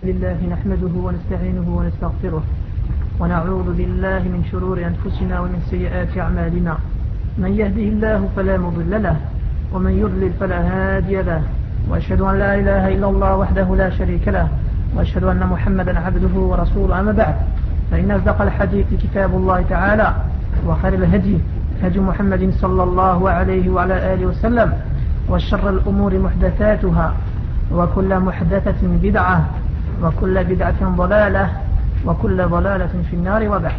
لله نحمده ونستعينه ونستغفره ونعوذ بالله من شرور أنفسنا ومن سيئات أعمالنا من يهده الله فلا مضل له ومن يضلل فلا هادي له وأشهد أن لا إله إلا الله وحده لا شريك له وأشهد أن محمدا عبده ورسوله. أما بعد فإن أصدق الحديث كتاب الله تعالى وخير الهدي هدي محمد صلى الله عليه وعلى آله وسلم وشر الأمور محدثاتها وكل محدثة بدعة وكل بدعة ضلالة وكل ضلالة في النار وبعد.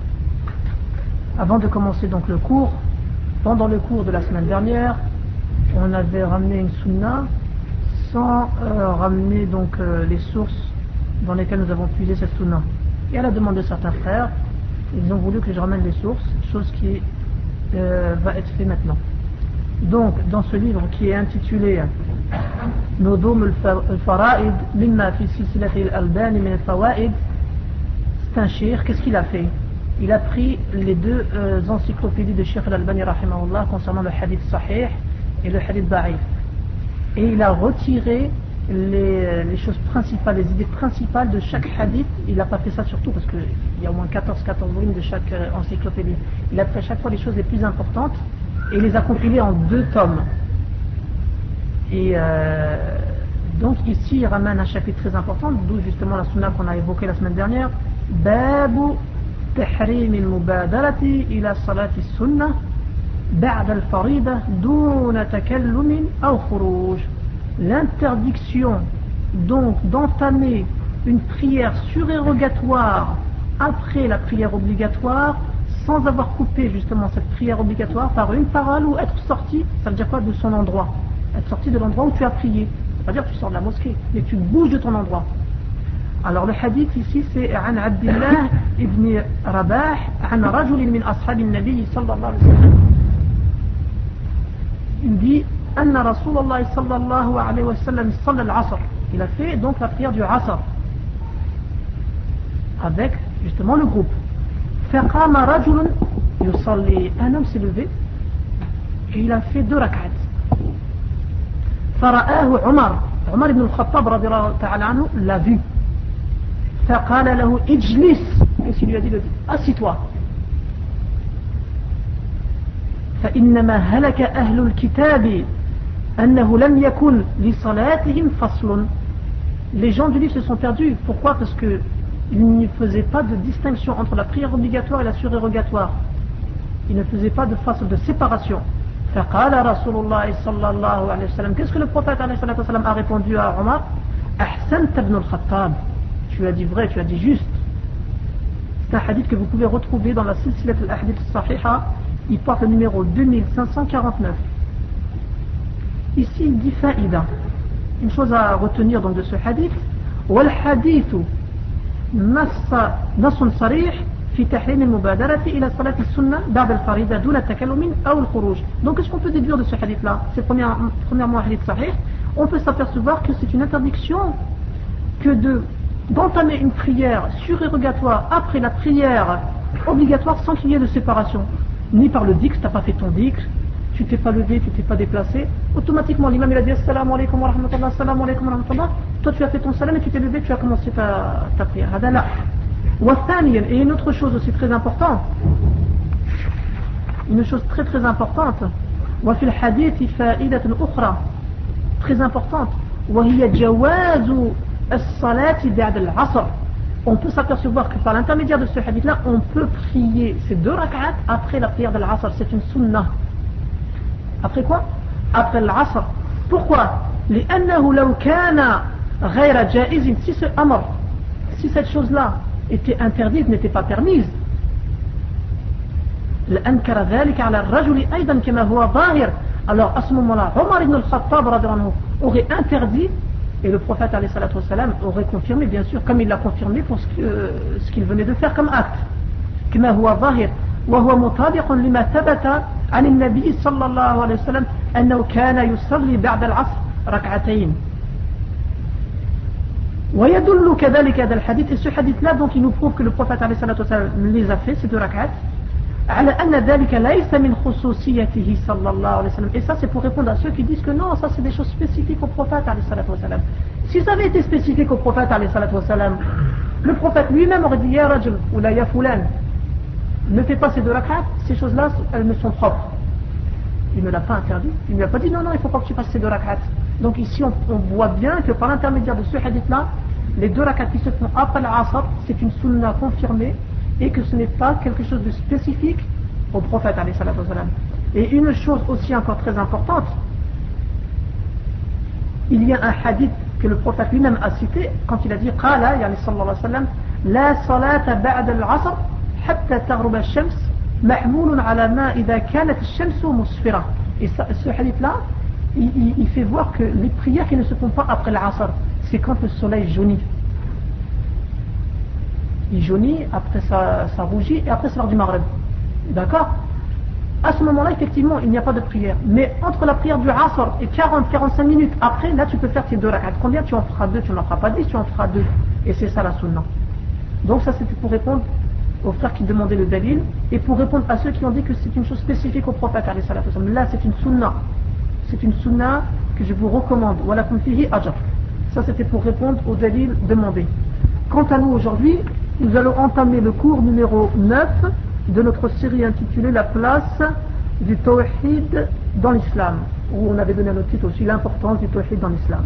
Avant de commencer donc le cours, pendant le cours de la semaine dernière, on avait ramené une sunna sans ramener donc les sources dans lesquelles nous avons puisé cette sunna. Et à la demande de certains frères, ils ont voulu que je ramène les sources, chose qui va être fait maintenant. Donc, dans ce livre qui est intitulé Nudum al-Fara'id mimma fi silsilati al-Albani min al-Fawaid, c'est un cheikh. Qu'est-ce qu'il a fait? Il a pris les deux encyclopédies de Cheikh al-Albani rahimahullah concernant le hadith sahih et le hadith da'if, et il a retiré les choses principales, les idées principales de chaque hadith. Il n'a pas fait ça surtout parce qu'il y a au moins 14 volumes de chaque encyclopédie. Il a pris à chaque fois les choses les plus importantes et les a compilées en 2 tomes. Et donc ici il ramène un chapitre très important, d'où justement la sunna qu'on a évoquée la semaine dernière, Babu tahrim al-mubadarati ila salati sunnah ba'da al-farida duna takallumin aw khuruj. L'interdiction donc d'entamer une prière surérogatoire après la prière obligatoire sans avoir coupé justement cette prière obligatoire par une parole ou être sorti, ça veut dire quoi, de son endroit, être sorti de l'endroit où tu as prié. Ça veut dire que tu sors de la mosquée, mais tu bouges de ton endroit. Alors le hadith ici c'est عن عبد الله ابن رباح عن رجل من أصحاب النبي صلى الله عليه وسلم. Il dit أن رسول الله صلى الله عليه وسلم صلى العصر. Il a fait donc la prière du Asr avec justement le groupe. فقام رجل يصلي. Un homme s'est levé et il a fait 2 rak'at. فرآه عمر بن الخطاب رضي الله تعالى عنه l'a vu. فقال له اجلس. Qu'est-ce qu'il lui a dit? Assis-toi. فإنما هلك أهل الكتاب أنه لم يكن لصلاتهم فصل. Les gens du livre se sont perdus. Pourquoi? Parce que il ne faisait pas de distinction entre la prière obligatoire et la surérogatoire. Il ne faisait pas de façon de séparation. فقال رسول الله صلى الله عليه وسلم. Qu'est-ce que le prophète عليه الصلاة والسلام a répondu à Omar? أحسنت ابن الخطاب. Tu as dit vrai, tu as dit juste. C'est un hadith que vous pouvez retrouver dans la silsilat al-hadith al-sahiha. Il porte le numéro 2549. Ici il dit faïda. Une chose à retenir donc de ce hadith. والحديث نص صريح في تحريم المبادرة إلى صلاة السنة بعد الفريضة دون التكلم أو الخروج. Donc qu'est-ce qu'on peut déduire de ce hadith là? C'est premièrement un hadith sahih. On peut s'apercevoir que c'est une interdiction que d'entamer une prière surérogatoire après la prière obligatoire sans qu'il y ait de séparation, ni par le dhikr. Tu n'as pas fait ton dhikr, tu t'es pas levé, tu t'es pas déplacé, automatiquement l'imam il a dit assalamu alaikum wa rahmatullah, assalamu alaikum wa rahmatullah, toi tu as fait ton salam et tu t'es levé, tu as commencé ta prière. Et une autre chose aussi très importante, une chose très très importante, وفي الحديث فائدة أخرى très importante, وهي جواز الصلاة بعد العصر. On peut s'apercevoir que par l'intermédiaire de ce hadith là on peut prier ces 2 rak'at après la prière de l'Asr. C'est une sunnah. Après quoi? Après l'Asr. Pourquoi? لأنه لو كان غير جائز. Si ce amr, si cette chose là était interdite, n'était pas permise, لأنكر ذلك على الرجل أيضا كما هو ظاهر. Alors à ce moment-là Omar ibn al-Khattab aurait interdit et le prophète alayhi salatu wassalam aurait confirmé, bien sûr, comme il l'a confirmé pour ce qu'il venait de faire comme acte. كما هو ظاهر وهو مطابق لما ثبت عن النبي صلى الله عليه وسلم أنه كان يصلي بعد العصر ركعتين. ويدل كذلك هذا الحديث. Et ce hadith là donc il nous prouve que le prophète alayhi salatu wassalam les a fait ces 2 rak'at على أن ذلك ليس من خصوصيته صلى الله عليه وسلم. Et ça c'est pour répondre à ceux qui disent que non, ça c'est des choses spécifiques au prophète alayhi salatu wa salam. Si ça avait été spécifique au prophète alayhi salatu wa salam, le prophète lui-même aurait dit ya rajul ou la ya fulan, ne fais pas ces 2 rak'at, ces choses-là elles me sont propres. Il ne l'a pas interdit, il ne lui a pas dit non, il ne faut pas que tu fasses ces 2 rak'at. Donc ici on voit bien que par l'intermédiaire de ce hadith-là, les 2 rak'at qui se font après l'asr, c'est une sunna confirmée et que ce n'est pas quelque chose de spécifique au prophète alayhi salatu wa salam. Et une chose aussi encore très importante, il y a un hadith que le prophète lui-même a cité quand il a dit qala yani sallallahu alayhi wa sallam la salata ba'da al-'asr hatta taghrub ash-shams mahmoulun ala ma idha kanat ash-shamsu musfira. Et ce hadith là il fait voir que les prières qui ne se font pas après l'asr, c'est quand le soleil jaunit. Il jaunit, après ça rougit et après c'est l'heure du maghrib. D'accord? À ce moment-là, effectivement, il n'y a pas de prière. Mais entre la prière du Asr et 40-45 minutes après, là tu peux faire tes 2 rak'at. Combien tu en feras 2? Tu n'en feras pas 10, tu en feras 2. Et c'est ça la sunna. Donc ça c'était pour répondre aux frères qui demandaient le dalil et pour répondre à ceux qui ont dit que c'est une chose spécifique au prophète. Là c'est une sunna. C'est une sunna que je vous recommande. Walakum fihi ajr. Ça c'était pour répondre au dalil demandé. Quant à nous aujourd'hui, nous allons entamer le cours numéro 9 de notre série intitulée La place du tawhid dans l'islam, où on avait donné un autre titre aussi, l'importance du tawhid dans l'islam.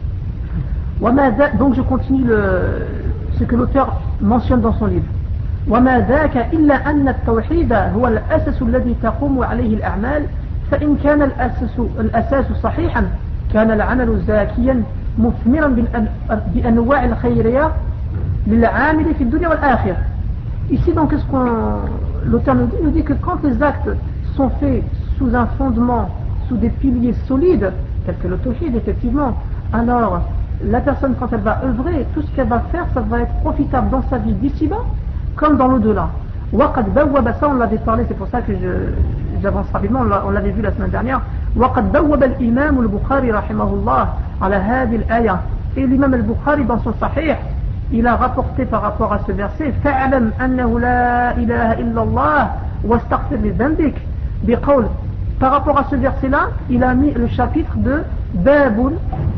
Donc je continue ce que l'auteur mentionne dans son livre. وما ذاك إلا أن التوحيد هو الأساس الذي تقوم عليه الأعمال فإن كان الأساس صحيحا كان العمل زاكيا مثمرا بأنواع الخيرية للعامل في الدنيا والآخرة. Ici donc l'auteur nous dit que quand les actes sont faits sous un fondement, sous des piliers solides, tels que le tawhid effectivement, alors la personne quand elle va œuvrer, tout ce qu'elle va faire, ça va être profitable dans sa vie d'ici-bas comme dans l'au-delà. وقد بوب, ça on l'avait parlé, c'est pour ça que j'avance rapidement, on l'avait vu la semaine dernière. وقد بوب الإمام البخاري رحمه الله على هذه الآية. Et l'imam al-Bukhari dans son Sahih, il a rapporté par rapport à ce verset فَعْلَمْ أَنَّهُ لَا إِلَهَ إِلَّا اللَّهِ وَاسْتَغْفِرْ لِذَنبِكَ بقول. Par rapport à ce verset-là, il a mis le chapitre de باب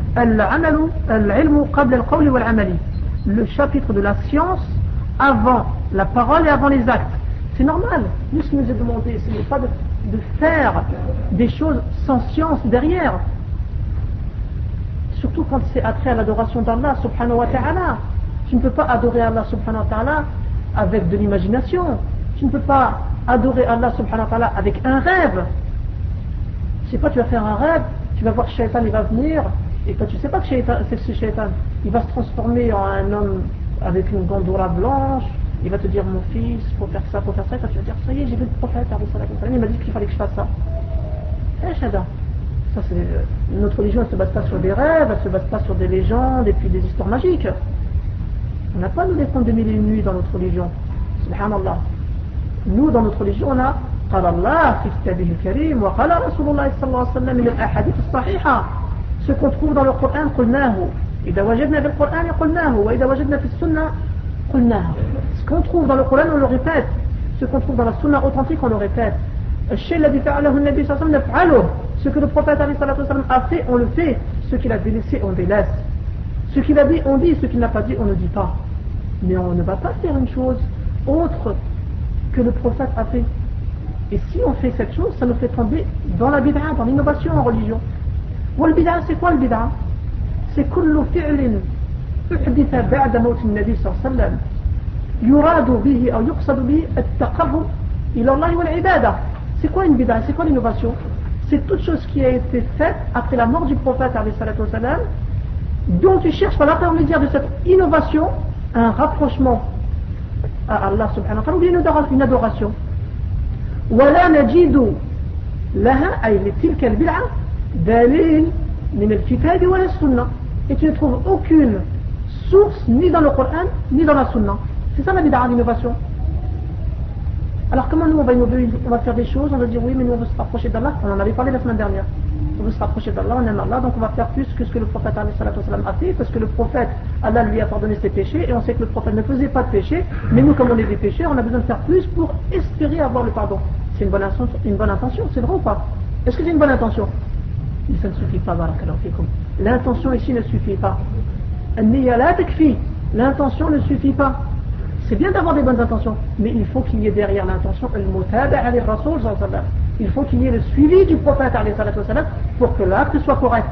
العلم قبل القول والعمل, le chapitre de la science avant la parole et avant les actes. C'est normal. Nous, ce qui nous est demandé, ce n'est pas de faire des choses sans science derrière. Surtout quand c'est attrait à l'adoration d'Allah subhanahu wa ta'ala. Tu ne peux pas adorer Allah subhanahu wa ta'ala avec de l'imagination. Tu ne peux pas adorer Allah subhanahu wa ta'ala avec un rêve. Je sais pas, tu vas faire un rêve, tu vas voir que Shaitan il va venir, et toi tu sais pas que c'est ce Shaitan. Il va se transformer en un homme avec une gandoura blanche, il va te dire mon fils, faut faire ça, et toi tu vas dire ça y est, j'ai vu le prophète, il m'a dit qu'il fallait que je fasse ça. Eh Shada, ça c'est notre religion, elle se base pas sur des rêves, elle se base pas sur des légendes et puis des histoires magiques. On n'a pas nous des contes de mille et une nuits dans notre religion. Subhanallah. Nous dans notre religion on a قال الله في كتابه الكريم وقال رسول الله صلى الله عليه وسلم من الأحاديث الصحيحة. Ce qu'on trouve dans le Coran قلناه. إذا وجدنا في القرآن قلناه وإذا وجدنا في السنة قلناه. Ce qu'on trouve dans le Coran on le répète. Ce qu'on trouve dans la sunna authentique on le répète. الشيء الذي فعله النبي صلى الله عليه وسلم نفعله. Ce que le prophète a fait on le fait. Ce qu'il a délaissé on délaisse. Ce qu'il a dit on dit. Ce qu'il n'a pas dit on ne dit pas. Mais on ne va pas faire une chose autre que le prophète a fait. Et si on fait cette chose, ça nous fait tomber dans la bid'a, dans l'innovation en religion. Ou le bid'a, c'est quoi le bid'a? C'est كل فعل أحدث بعد موت النبي صلى الله عليه وسلم يراد به أو يقصد به التقرب إلى الله والعبادة. C'est quoi une bid'a? C'est quoi l'innovation? C'est toute chose qui a été faite après la mort du prophète alayhi salatu wassalam, dont tu cherches par l'intermédiaire de cette innovation un rapprochement à Allah subhanahu wa ta'ala ou une adoration. ولا نجد لها أي لتلك البدعة دليل من الكتاب ولا السنة. Et tu ne trouves aucune source ni dans le Coran ni dans la Sunna. C'est ça la bid'a, l'innovation. Alors comment nous on va innover? On va faire des choses, on va dire oui mais nous on veut se rapprocher d'Allah. On en avait parlé la semaine dernière. on veut se rapprocher d'Allah, on aime Allah, donc on va faire plus que ce que le prophète a fait, parce que le prophète, Allah lui a pardonné ses péchés, et on sait que le prophète ne faisait pas de péché, mais nous, comme on est des pécheurs, on a besoin de faire plus pour espérer avoir le pardon. C'est une bonne intention, c'est vrai ou pas? Est-ce que c'est une bonne intention? Mais ça ne suffit pas, barakallahu fikum. L'intention ici ne suffit pas. L'intention ne suffit pas. C'est bien d'avoir des bonnes intentions, mais il faut qu'il y ait derrière l'intention il faut qu'il y ait le suivi du prophète pour que l'acte soit correct.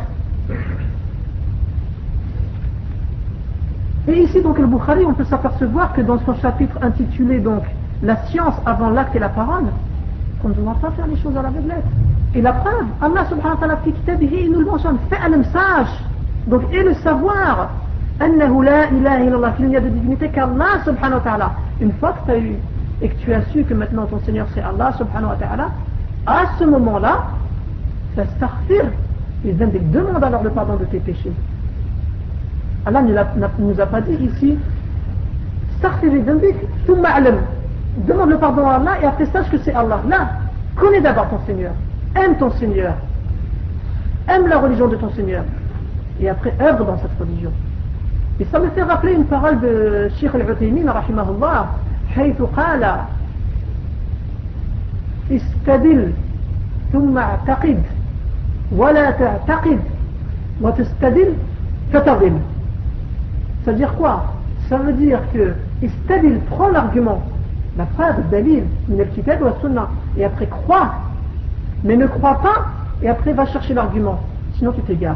Et ici donc le Bukhari, on peut s'apercevoir que dans son chapitre intitulé donc la science avant l'acte et la parole, qu'on ne doit pas faire les choses à l'aveuglette. Et la preuve, Allah subhanahu wa ta'ala fi kitabihi, il nous le mentionne, fa'alam, sache, donc et le savoir, annahu la ilaha illallah, qu'il n'y a de divinité qu'Allah subhanahu wa ta'ala. Une fois que tu as eu et que tu as su que maintenant ton Seigneur c'est Allah subhanahu wa ta'ala, à ce moment-là, fastaghfir, et demande alors le pardon de tes péchés. Allah ne nous a pas dit ici, staghfir li dhanbik, thumma alam, demande le pardon à Allah et après sache que c'est Allah. Là, connais d'abord ton Seigneur, aime ton Seigneur, aime la religion de ton Seigneur, et après œuvre dans cette religion. Et ça me fait rappeler une parole de Cheikh Al-Uthaymin, rahimahullah, حيث قال استدل ثم اعتقد ولا تعتقد وتستدل فتضل. Ça veut dire quoi? Ça veut dire que istadil, prend l'argument, la preuve, le dalil, min al-kitab wa sunnah, et après crois, mais ne crois pas, et après va chercher l'argument, sinon tu t'égares.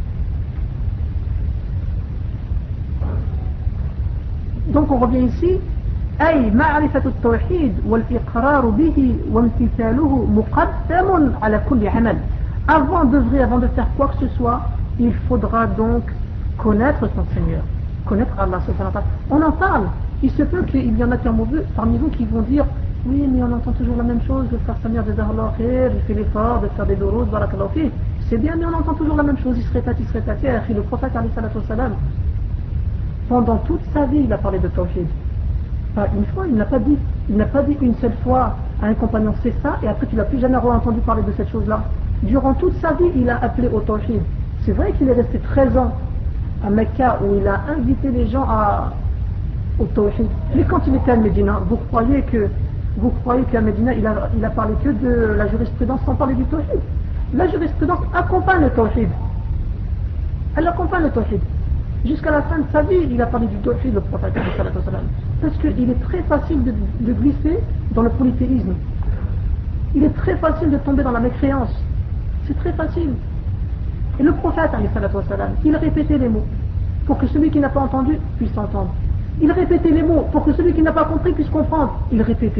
Donc on revient ici, أي معرفة التوحيد والإقرار به وامتثاله مقدم على كل عمل. Avant d'œuvrer, avant de faire quoi que ce soit, il faudra donc connaître son Seigneur, connaître Allah subhanahu wa ta'ala. On en parle, il se peut qu'il y en a parmi vous qui vont dire oui mais on entend toujours la même chose, le frère Samir de Zahra Khair, il fait l'effort de faire des doros, barakallahu fi. C'est bien mais on entend toujours la même chose, il se répète, et le prophète alayhi salatu wassalam, pendant toute sa vie il a parlé de tawhid. Pas une fois, il n'a pas dit une seule fois à un compagnon c'est ça et après tu l'as plus jamais entendu parler de cette chose-là. Durant toute sa vie il a appelé au tawhid. C'est vrai qu'il est resté 13 ans à Mecca où il a invité les gens au tawhid. Mais quand il était à Médina, vous croyez qu'à Médina il a parlé que de la jurisprudence sans parler du tawhid? La jurisprudence accompagne le tawhid. Elle accompagne le tawhid. Jusqu'à la fin de sa vie, il a parlé du tawhid, le prophète. Parce qu'il est très facile de glisser dans le polythéisme. Il est très facile de tomber dans la mécréance. C'est très facile. Et le prophète, il répétait les mots pour que celui qui n'a pas entendu puisse entendre. Il répétait les mots pour que celui qui n'a pas compris puisse comprendre. Il répétait.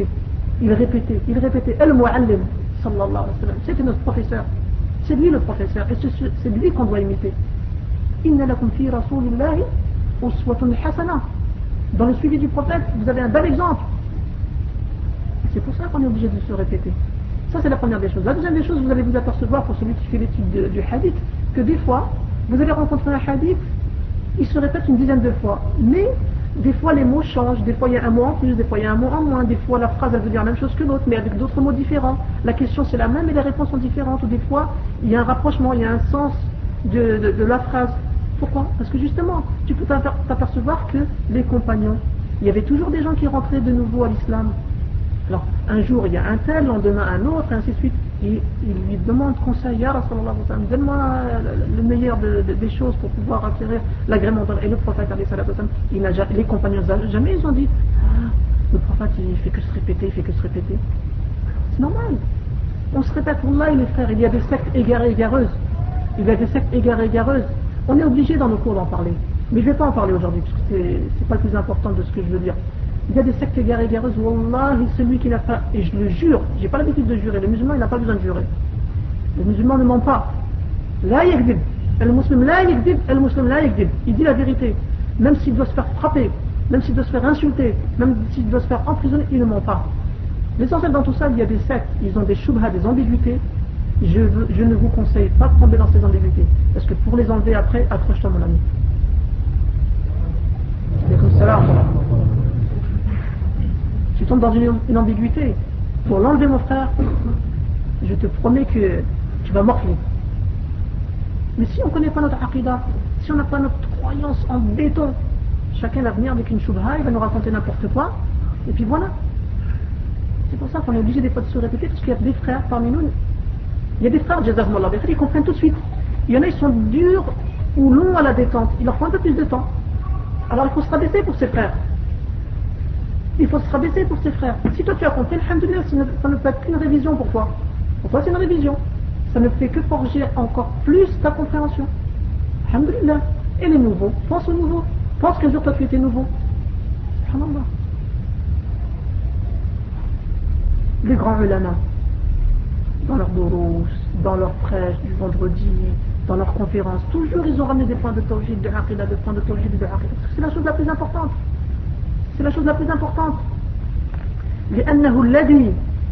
Al-Mu'allim, sallallahu alayhi wa sallam. C'était notre professeur. C'est lui le professeur. Et c'est lui qu'on doit imiter. Inna lakum fi rasulillahi uswatun hasana. Dans le suivi du prophète, vous avez un bel exemple. C'est pour ça qu'on est obligé de se répéter. Ça c'est la première des choses. La deuxième des choses, vous allez vous apercevoir pour celui qui fait l'étude du hadith, que des fois, vous allez rencontrer un hadith, il se répète une dizaine de fois. Mais des fois les mots changent, des fois il y a un mot en plus, des fois il y a un mot en moins, des fois la phrase elle veut dire la même chose que l'autre, mais avec d'autres mots différents. La question c'est la même et les réponses sont différentes. Ou des fois, il y a un rapprochement, il y a un sens de la phrase. Pourquoi? Parce que justement, tu peux t'apercevoir que les compagnons, il y avait toujours des gens qui rentraient de nouveau à l'islam. Alors, un jour il y a un tel, le lendemain un autre, et ainsi de suite. Et il lui demande conseil, Ya Rasulallah, donne-moi le meilleur des choses pour pouvoir acquérir l'agrément. Et le prophète, les compagnons, jamais ils ont dit le prophète il fait que se répéter, C'est normal. On se répète, Wallah, les frères, il y a des sectes égarées, égareuses. On est obligé dans nos cours d'en parler. Mais je ne vais pas en parler aujourd'hui, parce que c'est pas le plus important de ce que je veux dire. Il y a des sectes égareuses, Wallah, celui qui n'a pas, et je le jure, j'ai pas l'habitude de jurer, le musulman il n'a pas besoin de jurer. Le musulman ne ment pas. La yakdib, al-muslim la yakdib, al-muslim la yakdib. Il dit la vérité. Même s'il doit se faire frapper, même s'il doit se faire insulter, même s'il doit se faire emprisonner, il ne ment pas. L'essentiel dans tout ça, il y a des sectes, ils ont des shubha, des ambiguïtés. Je ne vous conseille pas de tomber dans ces ambiguïtés. Parce que pour les enlever après, accroche-toi mon ami. Tu tombes dans une ambiguïté. Pour l'enlever mon frère, je te promets que tu vas morfler. Mais si on ne connaît pas notre aqidah, si on n'a pas notre croyance en béton, chacun va venir avec une shubha, il va nous raconter n'importe quoi, et puis voilà. C'est pour ça qu'on est obligé des fois de se répéter, parce qu'il y a des frères parmi nous, il y a des frères, jazakumullah, ils comprennent tout de suite. Il y en a, ils sont durs ou longs à la détente, il leur faut un peu plus de temps. Alors il faut se rabaisser pour ses frères. Il faut se rabaisser pour ses frères. Si toi tu as compris, alhamdoulilah, ça ne peut être qu'une révision pour toi. Pour toi c'est une révision. Ça ne fait que forger encore plus ta compréhension. Alhamdoulilah. Et les nouveaux, pense aux nouveaux. Pense qu'un jour toi tu étais nouveau. Subhanallah. Les grands ulama, dans leurs dourous, dans leurs prêches du vendredi, dans leurs conférences, toujours ils ont ramené des points de tawhid, de aqidah, des points de tawhid, de aqidah. C'est la chose la plus importante. C'est la chose la plus importante. لأنه الذي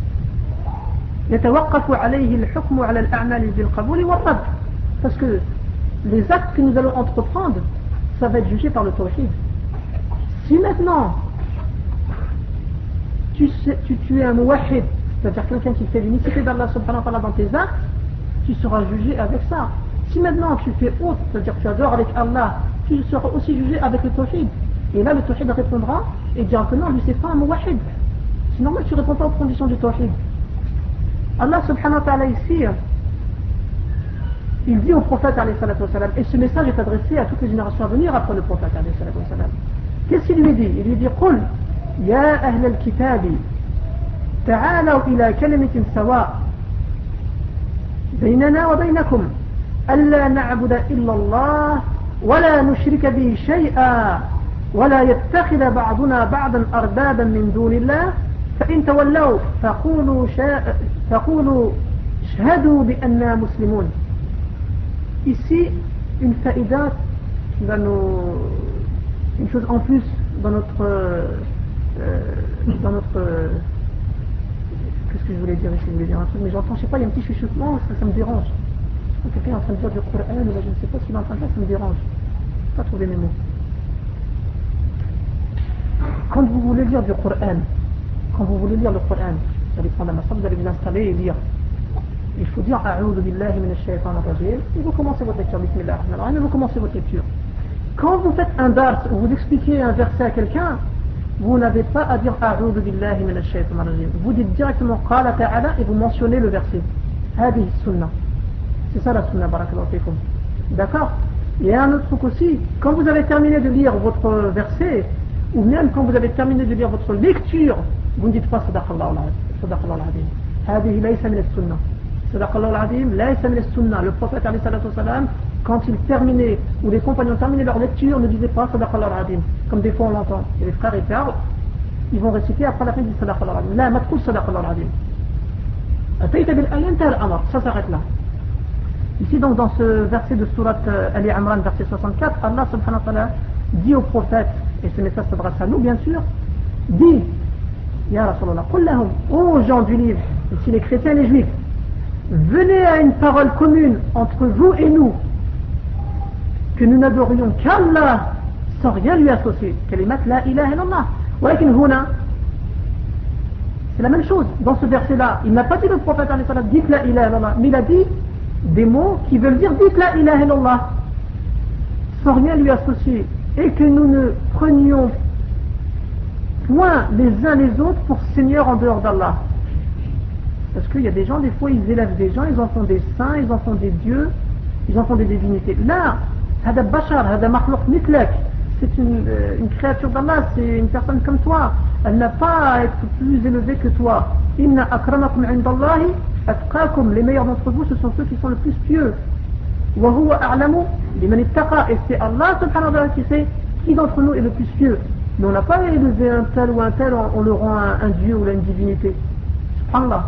يتوقف عليه الحكم على الأعمال بالقبول والرد. Parce que les actes que nous allons entreprendre, ça va être jugé par le tawhid. Si maintenant tu es un muwahhid, c'est-à-dire quelqu'un qui fait l'unicité d'Allah subhanahu wa ta'ala dans tes actes, tu seras jugé avec ça. Si maintenant tu fais autre, c'est-à-dire que tu adores avec Allah, tu seras aussi jugé avec le tawhid. Et là le tawhid répondra et dira que non, lui c'est pas un muwahhid. C'est normal que tu ne réponds pas aux conditions du tawhid. Allah subhanahu wa ta'ala ici, il dit au prophète alayhi salatu wa salam, et ce message est adressé à toutes les générations à venir après le prophète alayhi salatu wa salam. Qu'est-ce qu'il lui dit? Il lui dit قل يا أهل الكتاب تعالوا إلى كلمة سواء بيننا وبينكم ألا نعبد إلا الله ولا نشرك به شيئا ولا يتخذ بعضنا بعضا أربابا من دون الله فإن تولوا فقولوا اشهدوا بأننا مسلمون. Ici, une faïda qui va nous... une chose en plus dans notre qu'est-ce que je voulais dire ici? Je voulais dire un truc, mais j'entends, je sais pas, il y a un petit chuchotement, ça me dérange. Quelqu'un est en train de dire du Coran, je ne sais pas ce qu'il est en train de faire, ça me dérange. Je ne peux pas trouver mes mots. Quand vous voulez lire du Coran, quand vous voulez lire le Coran, vous allez prendre un masra, vous allez vous installer et lire. Il faut dire A'udhu billahi minash shaytanir rajim, et vous commencez votre lecture, bismillah ar-rahman ar-rahim, et vous commencez votre lecture. Quand vous faites un dars, ou vous expliquez un verset à quelqu'un, vous n'avez pas à dire A'udhu billahi minash shaytanir rajim. Vous dites directement Qala ta'ala et vous mentionnez le verset. Hadihi sunnah. C'est ça la sunnah, barakallahu fikum. D'accord? Il y a un autre truc aussi. Quand vous avez terminé de lire votre verset, ou même quand vous avez terminé de lire votre lecture, vous ne dites pas Sadaqallahu al-azim. Hadihi laysa min as-sunnah. Sadaqallahu al-azim, laysa min as-sunnah. Le prophète alayhi salatu wa salam, quand il terminait, ou les compagnons terminaient leur lecture, ne disaient pas Sadaqallahu al-azim. Comme des fois on l'entend. Et les frères et sœurs, ils vont réciter après la fin du Sadaqallahu al-azim. La matkoul Sadaqallahu al-azim. Atayta bil-ayyan tal amr. Ça s'arrête là. Ici donc dans ce verset de Surat Ali Imran, verset 64, Allah subhanahu wa ta'ala dit au prophète, et ce message s'adresse à nous bien sûr, dit, Ya Rasulallah, qul lahum, ô gens du livre, ici les chrétiens et les juifs, venez à une parole commune entre vous et nous, que nous n'adorions qu'Allah sans rien lui associer. Kalimat la ilaha illallah. Walakin huna, c'est la même chose. Dans ce verset-là, il n'a pas dit le prophète, dites la ilaha illallah, mais il a dit des mots qui veulent dire dites la ilaha illallah sans rien lui associer, et que nous ne prenions point les uns les autres pour seigneurs en dehors d'Allah. Parce qu'il y a des gens, des fois ils élèvent des gens, ils en font des saints, ils en font des dieux, ils en font des divinités. Là, hada bashar, hada makhluq mitlak, c'est une créature d'Allah, c'est une personne comme toi, elle n'a pas à être plus élevée que toi. Inna akramakum indallahi atqakum, les meilleurs d'entre vous, ce sont ceux qui sont le plus pieux. Wa huwa a'lamu biman ittaqa, et c'est Allah subhanahu wa ta'ala qui sait qui d'entre nous est le plus pieux. Mais on n'a pas élevé un tel ou un tel en le rend un dieu ou une divinité. Subhanallah.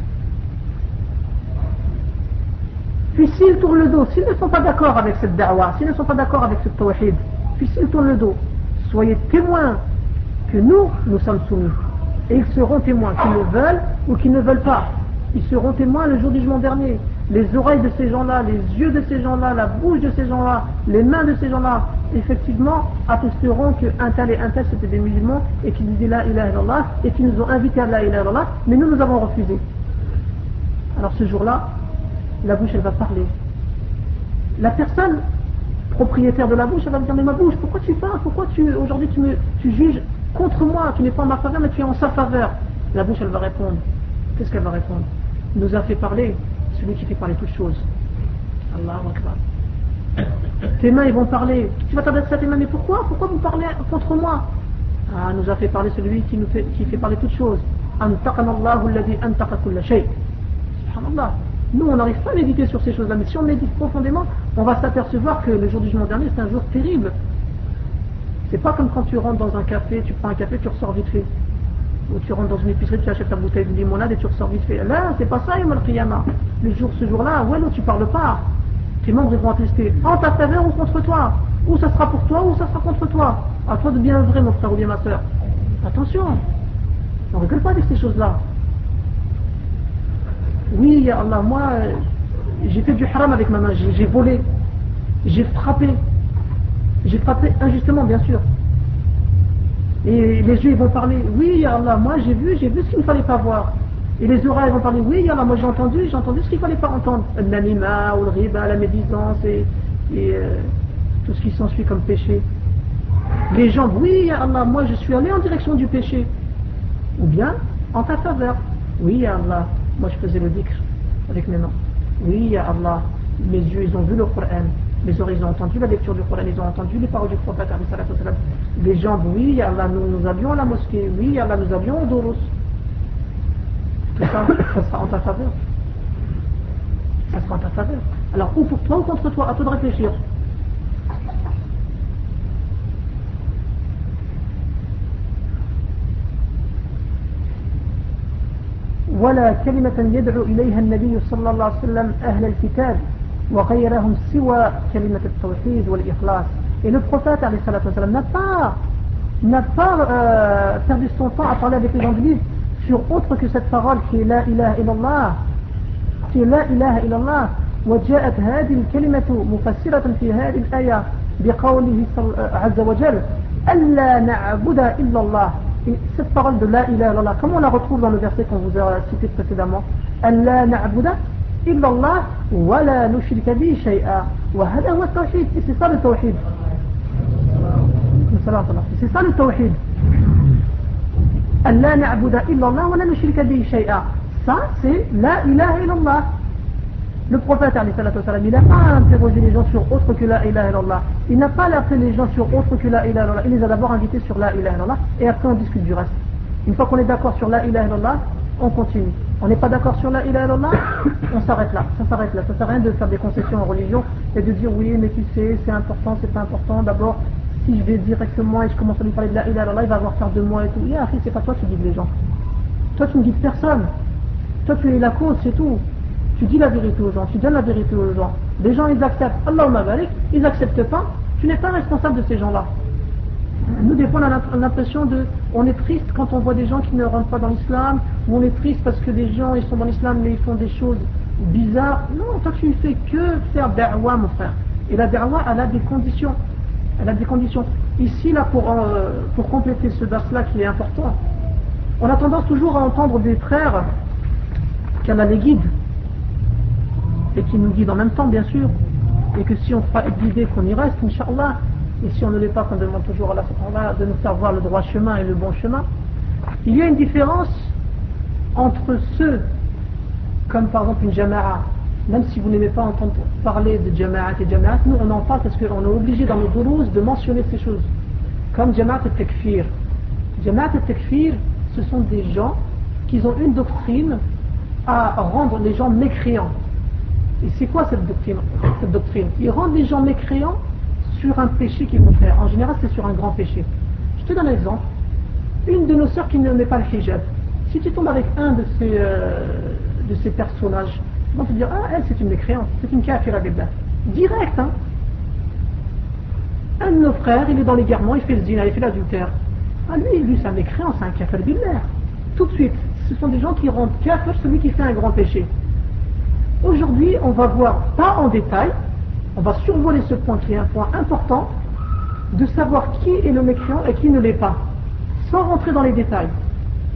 Puis s'ils tournent le dos, s'ils ne sont pas d'accord avec cette da'wah, s'ils ne sont pas d'accord avec ce tawhid, puis s'ils tournent le dos, soyez témoins que nous sommes soumis. Et ils seront témoins, qu'ils le veulent ou qu'ils ne veulent pas. Ils seront témoins le jour du jugement dernier. Les oreilles de ces gens-là, les yeux de ces gens-là, la bouche de ces gens-là, les mains de ces gens-là, effectivement, attesteront qu'un tel et un tel c'était des musulmans et qu'ils disaient la ilaha illallah et qu'ils nous ont invités à la ilaha illallah, mais nous avons refusé. Alors ce jour-là, la bouche elle va parler La personne propriétaire de la bouche, elle va me dire, mais ma bouche, pourquoi tu parles? Pourquoi aujourd'hui tu juges contre moi? Tu n'es pas en ma faveur, mais tu es en sa faveur. La bouche, elle va répondre. Qu'est-ce qu'elle va répondre? Il nous a fait parler celui qui fait parler toutes choses. Allahu Akbar. Tes mains, ils vont parler. Tu vas t'adresser à tes mains, mais pourquoi? Pourquoi vous parlez contre moi? Ah, nous a fait parler celui qui fait parler toutes choses. Antaqana Allahu alladhi antaqa kulla shay. Subhanallah. Nous, on n'arrive pas à méditer sur ces choses-là, mais si on médite profondément, on va s'apercevoir que le jour du jugement dernier, c'est un jour terrible. C'est pas comme quand tu rentres dans un café, tu prends un café, tu ressors vite fait. Ou tu rentres dans une épicerie, tu achètes ta bouteille de limonade et tu ressors vite fait. Là, c'est pas ça, Yom al-Qiyamah. Ce jour-là, ouais, non, tu parles pas. Tes membres ils vont attester en ta faveur ou contre toi. Ou ça sera pour toi, ou ça sera contre toi. À toi de bien œuvrer, mon frère ou bien ma soeur. Attention, on ne rigole pas avec ces choses-là. Oui, ya Allah, moi, j'ai fait du haram avec ma main, j'ai volé, j'ai frappé injustement, bien sûr. Et les yeux, ils vont parler, oui, ya Allah, moi, j'ai vu ce qu'il ne fallait pas voir. Et les oreilles vont parler, oui, ya Allah, moi, j'ai entendu ce qu'il ne fallait pas entendre. L'anima, ou le riba, la médisance, et tout ce qui s'ensuit comme péché. Les jambes, oui, ya Allah, moi, je suis allé en direction du péché. Ou bien, en ta faveur. Oui, ya Allah. Moi je faisais le dhikr avec mes mains. Oui, ya Allah, mes yeux ils ont vu le Coran, mes oreilles ils ont entendu la lecture du Coran, ils ont entendu les paroles du prophète. Les jambes, oui, ya Allah, nous allions à la mosquée, oui, ya Allah, nous allions au Doros. Tout ça, ça sera en ta faveur. Ça sera en ta faveur. Alors, ou pour toi ou contre toi, à toi de réfléchir. ولا كلمة يدعو إليها النبي صلى الله عليه وسلم أهل الكتاب وغيرهم سوى كلمة التوحيد والإخلاص. Et le prophète n'a pas perdu son temps à parler avec les gens de l'Église sur autre que cette parole qui est la ilaha illallah, qui est la ilaha illallah. وجاءت هذه الكلمة مفسرة في هذه الآية بقوله عز وجل ألا نعبد إلا الله. Et cette parole de la ilaha illallah, comment on la retrouve dans le verset qu'on vous a cité précédemment? Allah na'budu illallah wa la nushrika bihi shay'a. Wa hada huwa at-tawhid. Et c'est ça le tawhid. C'est ça le tawhid. Allah na'budu illallah wa la nushrika bihi shay'a. Ça c'est la ilaha illallah. Le prophète, il n'a pas interrogé les gens sur autre que la ilaha illallah. Il n'a pas alerté les gens sur autre que la ilaha illallah. Il les a d'abord invités sur la ilaha illallah et après on discute du reste. Une fois qu'on est d'accord sur la ilaha illallah, on continue. On n'est pas d'accord sur la ilaha illallah, on s'arrête là. Ça s'arrête là. Ça ne sert à rien de faire des concessions en religion et de dire oui, mais tu sais, c'est important, c'est pas important. D'abord, si je vais directement et je commence à lui parler de la ilaha illallah, il va avoir peur de moi et tout. C'est pas toi qui guides les gens. Toi, tu ne guides personne. Toi, tu es la cause, c'est tout. Tu dis la vérité aux gens, tu donnes la vérité aux gens. Les gens, ils acceptent. Allahumma barik, ils n'acceptent pas. Tu n'es pas responsable de ces gens-là. Nous, des fois, on a l'impression on est triste quand on voit des gens qui ne rentrent pas dans l'islam, ou on est triste parce que des gens, ils sont dans l'islam, mais ils font des choses bizarres. Non, toi, tu ne fais que faire da'wa, mon frère. Et la da'wa, elle a des conditions. Elle a des conditions. Ici, là, pour compléter ce verset-là qui est important, on a tendance toujours à entendre des frères qu'Allah les guide. Et qui nous guide en même temps, bien sûr, et que si on sera guidé, qu'on y reste, Inch'Allah, et si on ne l'est pas, qu'on demande toujours à Allah de nous faire voir le droit chemin et le bon chemin. Il y a une différence entre ceux, comme par exemple une jama'a, même si vous n'aimez pas entendre parler de jama'at et jama'at, nous on en parle parce qu'on est obligé dans nos dourouses de mentionner ces choses, comme jama'at et tekfir. Jama'at et tekfir, ce sont des gens qui ont une doctrine à rendre les gens mécréants. Et c'est quoi cette doctrine? Ils rendent les gens mécréants sur un péché qu'ils vont faire. En général, c'est sur un grand péché. Je te donne un exemple. Une de nos sœurs qui ne met pas le hijab. Si tu tombes avec un de ces personnages, ils vont te dire, elle, c'est une mécréante, c'est une kafira billah. Direct, hein. Un de nos frères, il est dans l'égarement, il fait le zina, il fait l'adultère. Ah, lui, c'est un mécréant, c'est un kafir billah. Tout de suite, ce sont des gens qui rendent kafir celui qui fait un grand péché. Aujourd'hui, on va voir, pas en détail, on va survoler ce point qui est un point important, de savoir qui est le mécréant et qui ne l'est pas, sans rentrer dans les détails.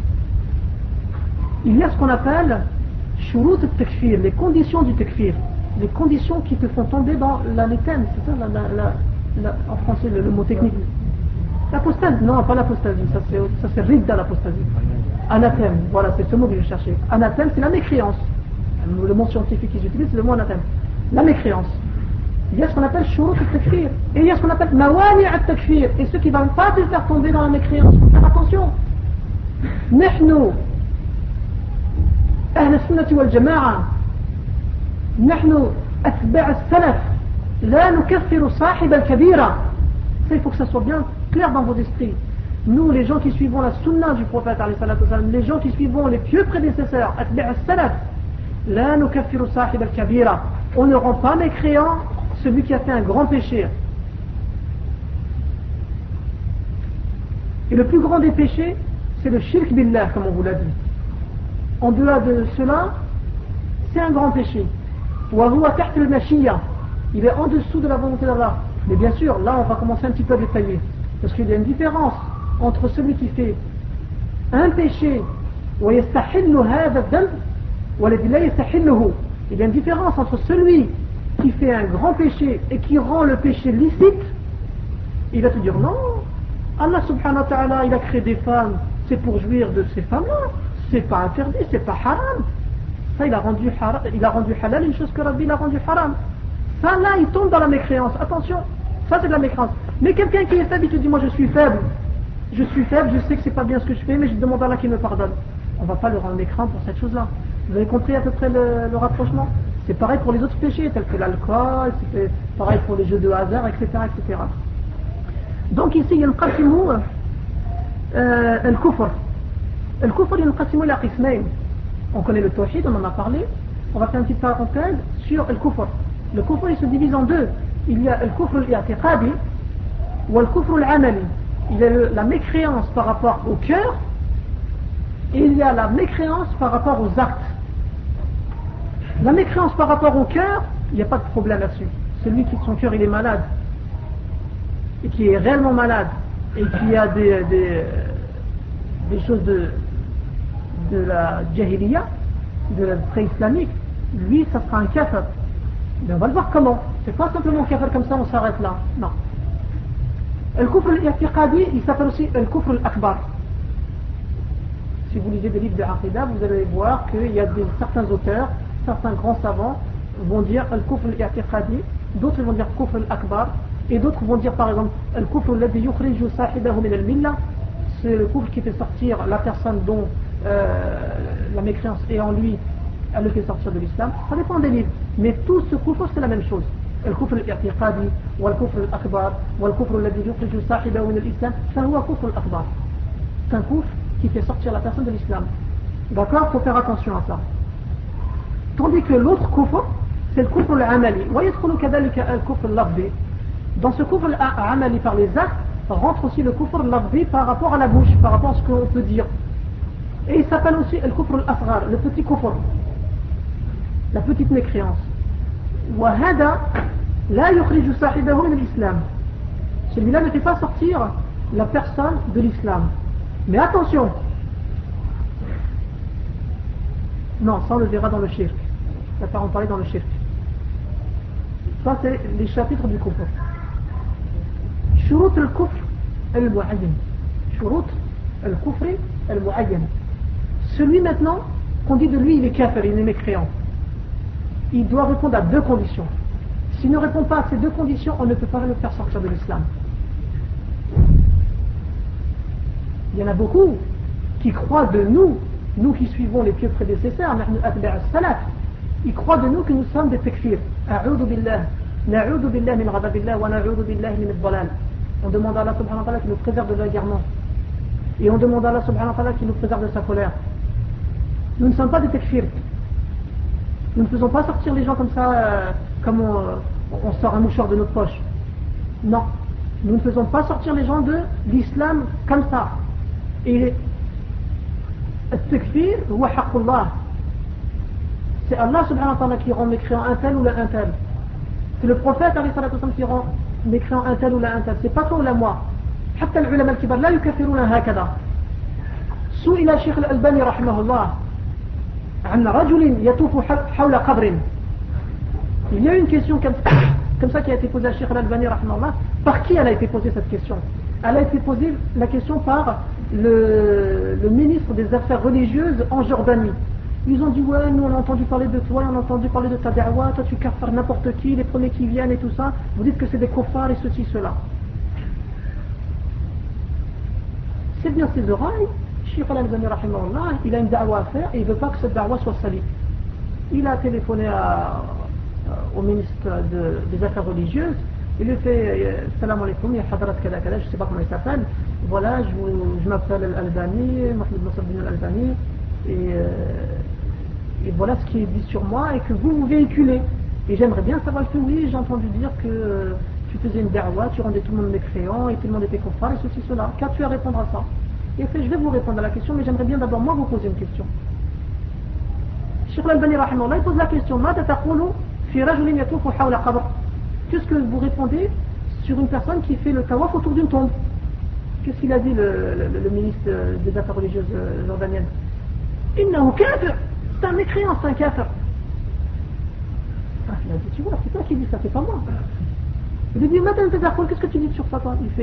Il y a ce qu'on appelle shurut al-takfir, les conditions du takfir. les conditions qui te font tomber dans l'anathème, c'est ça en français le mot technique. L'apostasie, non, pas l'apostasie, ça c'est ridda l'apostasie. Anathème, voilà, c'est ce mot que je cherchais. Anathème, c'est la mécréance. Le mot scientifique qu'ils utilisent, c'est le mot anathème. La mécréance. Il y a ce qu'on appelle shurut al-takfir. Et il y a ce qu'on appelle mawani al-takfir. Et ceux qui ne vont pas te faire tomber dans la mécréance. Faire attention. نحن أهل السنة والجماعة نحن أتباع السلف لا نكفر صاحب الكبيرة. Ça, il faut que ça soit bien clair dans vos esprits. Nous, les gens qui suivons la sunna du prophète, les gens qui suivons les pieux prédécesseurs, أتباع السلف لا نكفر صاحب الكبيرة. On ne rend pas mécréant celui qui a fait un grand péché. Et le plus grand des péchés, c'est le shirk billah, comme on vous l'a dit. En delà de cela, c'est un grand péché. Il est en dessous de la volonté d'Allah. Mais bien sûr, là on va commencer un petit peu à détailler. Parce qu'il y a une différence entre celui qui fait un péché, il y a une différence entre celui qui fait un grand péché et qui rend le péché licite. Il va te dire non, Allah subhanahu wa ta'ala, il a créé des femmes, c'est pour jouir de ces femmes-là, c'est pas interdit, c'est pas haram. Ça, il a rendu halal une chose que Rabbi il a rendu haram. Ça là, il tombe dans la mécréance. Attention, ça c'est de la mécréance. Mais quelqu'un qui est faible, il te dit moi je suis faible, je sais que c'est pas bien ce que je fais, mais je demande à Allah qu'il me pardonne. On va pas le rendre mécréant pour cette chose-là. Vous avez compris à peu près le rapprochement? C'est pareil pour les autres péchés, tels que l'alcool, c'est pareil pour les jeux de hasard, etc. etc. Donc ici, il y a le kufr. Le kufr, il y a la qismayn. On connaît le tawhid, on en a parlé. On va faire une petite parenthèse sur le kufr. Le kufr, il se divise en deux. Il y a le kufr al-i'tiqadi ou le kufr al-amali. Il y a la mécréance par rapport au cœur et il y a la mécréance par rapport aux actes. La mécréance par rapport au cœur, il n'y a pas de problème là-dessus. Celui qui, son cœur, il est malade et qui est réellement malade et qui a des choses de la jahiliya, de la pré-islamique, lui, ça sera un kafir. Mais on va le voir comment. C'est pas simplement kafir comme ça, on s'arrête là. Non. Le kufr al-i'tiqadi, il s'appelle aussi le kufr al-akbar. Si vous lisez des livres de Aqidah, vous allez voir qu'il y a certains auteurs, certains grands savants vont dire al-kufr al-i'tiqadi, d'autres vont dire kufr al-akbar, et d'autres vont dire par exemple al-kufr alladhi yukhriju sahibahu min al-millah, c'est le kufr qui fait sortir la personne dont la mécréance est en lui, elle le fait sortir de l'islam. Ça dépend des livres, mais tout ce kufr c'est la même chose. الكفر الاعتقادي والكفر الأكبر والكفر الذي يخرج صاحبه من الإسلام فهو كفر الأكبر. C'est un kufr qui fait sortir la personne de l'islam. D'accord, il faut faire attention à ça. Tandis que l'autre kufr, c'est le kufr al-amali. ويدخل كذلك الكفر اللفظي. Dans ce kufr al-amali par les actes, rentre aussi le kufr al-lafzi par rapport à la bouche, par rapport à ce qu'on peut dire. Et il s'appelle aussi le kufr al-asghar, le petit kufr, la petite mécréance. وهذا لا يخرج صاحبه من الإسلام. Celui-là ne fait pas sortir la personne de l'islam. Mais attention, non, ça on le verra dans le shirk. Ça va en parler dans le shirk. Ça c'est les chapitres du kufr. شروط الكفر المعين. شروط الكفر المعين. Celui maintenant qu'on dit de lui il est kafir, il est mécréant, il doit répondre à deux conditions. S'il ne répond pas à ces deux conditions, on ne peut pas le faire sortir de l'islam. Il y en a beaucoup qui croient de nous qui suivons les pieux prédécesseurs, ils croient de nous que nous sommes des takfir. A'udhu billah, na'udhu billah min ghadabillah wa na'udhu billah min ad-dalal. On demande à Allah subhanahu wa ta'ala qui nous préserve de l'égarement. Et on demande à Allah subhanahu wa ta'ala qui nous préserve de sa colère. Nous ne sommes pas des takfir. Nous ne faisons pas sortir les gens comme ça, comme on sort un mouchoir de notre poche. Non. Nous ne faisons pas sortir les gens de l'islam comme ça. Et le takfir, huwa haqqullah. C'est Allah subhanahu wa ta'ala qui rend mécréant un tel ou un tel. C'est le prophète qui rend mécréant un tel ou un tel. C'est pas toi ou la moi. حتى العلماء الكبار لا يكفرون هكذا. سئل الشيخ الألباني رحمه الله عن رجل يطوف حول قبر Il y a une question comme ça qui a été posée à Cheikh Al-Albani, rahimahullah. Par qui elle a été posée cette question? Elle a été posée la question par le ministre des Affaires religieuses en Jordanie. Ils ont dit ouais, nous on a entendu parler de toi, on a entendu parler de ta da'wa, toi tu kaffar n'importe qui, les premiers qui viennent et tout ça, vous dites que c'est des kuffars et ceci, cela. C'est bien ses oreilles, Cheikh Al-Albani rahimahullah, il a une da'wa à faire et il ne veut pas que cette da'wa soit salie. Il a téléphoné au ministre des Affaires religieuses, il lui fait salam alaikum, ya hadrat kada kada, je ne sais pas comment il s'appelle, voilà, je m'appelle Al-Albani, Mohamed Nasser bin Al-Albani, et voilà ce qui est dit sur moi et que vous véhiculez. Et j'aimerais bien savoir que oui, j'ai entendu dire que tu faisais une da'wa, tu rendais tout le monde mécréant et tout le monde était kuffar et ceci, cela. Qu'as-tu à répondre à ça? Et il fait, je vais vous répondre à la question, mais j'aimerais bien d'abord moi vous poser une question. Cheikh Al-Albani rahimahullah, il pose la question, qu'est-ce que vous répondez sur une personne qui fait le tawaf autour d'une tombe? Qu'est-ce qu'il a dit le ministre des Affaires religieuses jordaniennes? Innahu kafir, c'est un mécréant, c'est un kafir. Ah, il a dit, tu vois, c'est toi qui dis ça, c'est pas moi. Il lui dit, qu'est-ce que tu dis sur ça toi? Il fait,